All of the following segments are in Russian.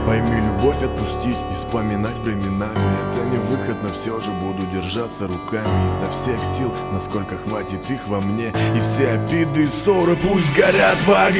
Пойми, любовь отпустить и вспоминать временами это не выход, но все же буду держаться руками изо всех сил, насколько хватит их во мне. И все обиды и ссоры пусть горят в огне.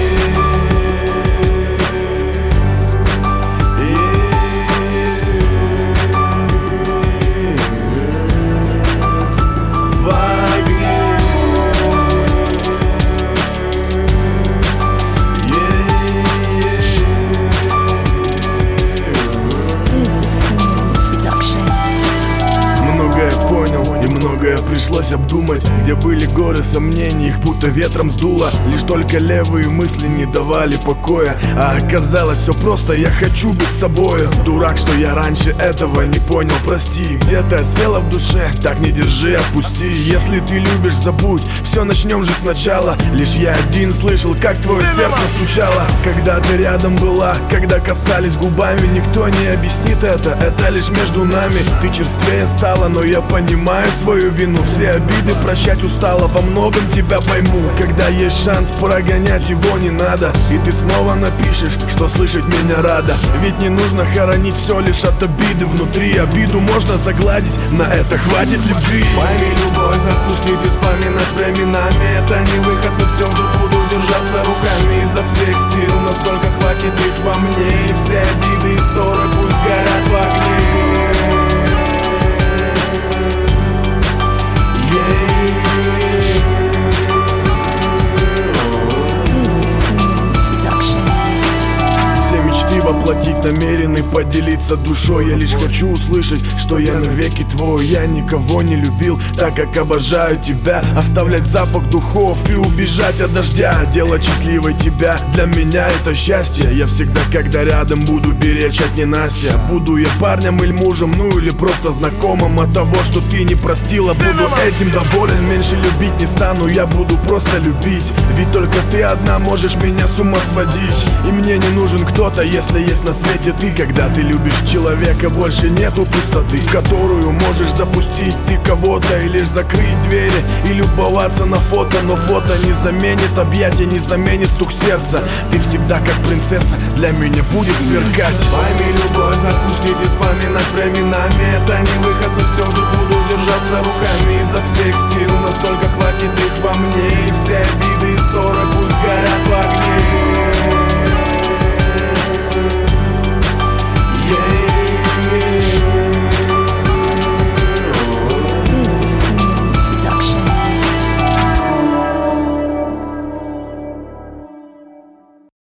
И многое пришлось обдумать, где были горы сомнений, их будто ветром сдуло. Лишь только левые мысли не давали покоя, а оказалось все просто, я хочу быть с тобою. Дурак, что я раньше этого не понял, прости. Где-то села в душе, так не держи, отпусти. Если ты любишь, забудь, все начнем же сначала. Лишь я один слышал, как твое сердце стучало. Когда ты рядом была, когда касались губами, никто не объяснит это лишь между нами. Ты черствее стала, но я понимаю свою вину. Все обиды прощать устала, во многом тебя пойму. Когда есть шанс, прогонять его не надо. И ты снова напишешь, что слышать меня рада. Ведь не нужно хоронить все лишь от обиды внутри. Обиду можно загладить, на это хватит любви. Пойми, любовь, отпустить и вспоминать временами это не выход, но все же буду держаться руками изо всех сил, насколько хватит их во мне. И все обиды и ссоры пусть горят в огне. Воплотить намерены, поделиться душой. Я лишь хочу услышать, что я навеки твой. Я никого не любил, так как обожаю тебя. Оставлять запах духов и убежать от дождя. Делать счастливой тебя, для меня это счастье. Я всегда, когда рядом, буду беречь от ненастья. Буду я парнем или мужем, ну или просто знакомым. От того, что ты не простила, буду этим доволен. Меньше любить не стану, я буду просто любить. Ведь только ты одна можешь меня с ума сводить. И мне не нужен кто-то, если есть на свете ты. Когда ты любишь человека, больше нету пустоты, в которую можешь запустить ты кого-то и лишь закрыть двери и любоваться на фото. Но фото не заменит объятия, не заменит стук сердца. Ты всегда как принцесса для меня будет сверкать. Пойми, любовь, отпустить и вспоминать временами это не выход, но все же буду держаться руками изо всех сил, насколько хватит их во мне. И все обиды и ссоры пусть горят в огне.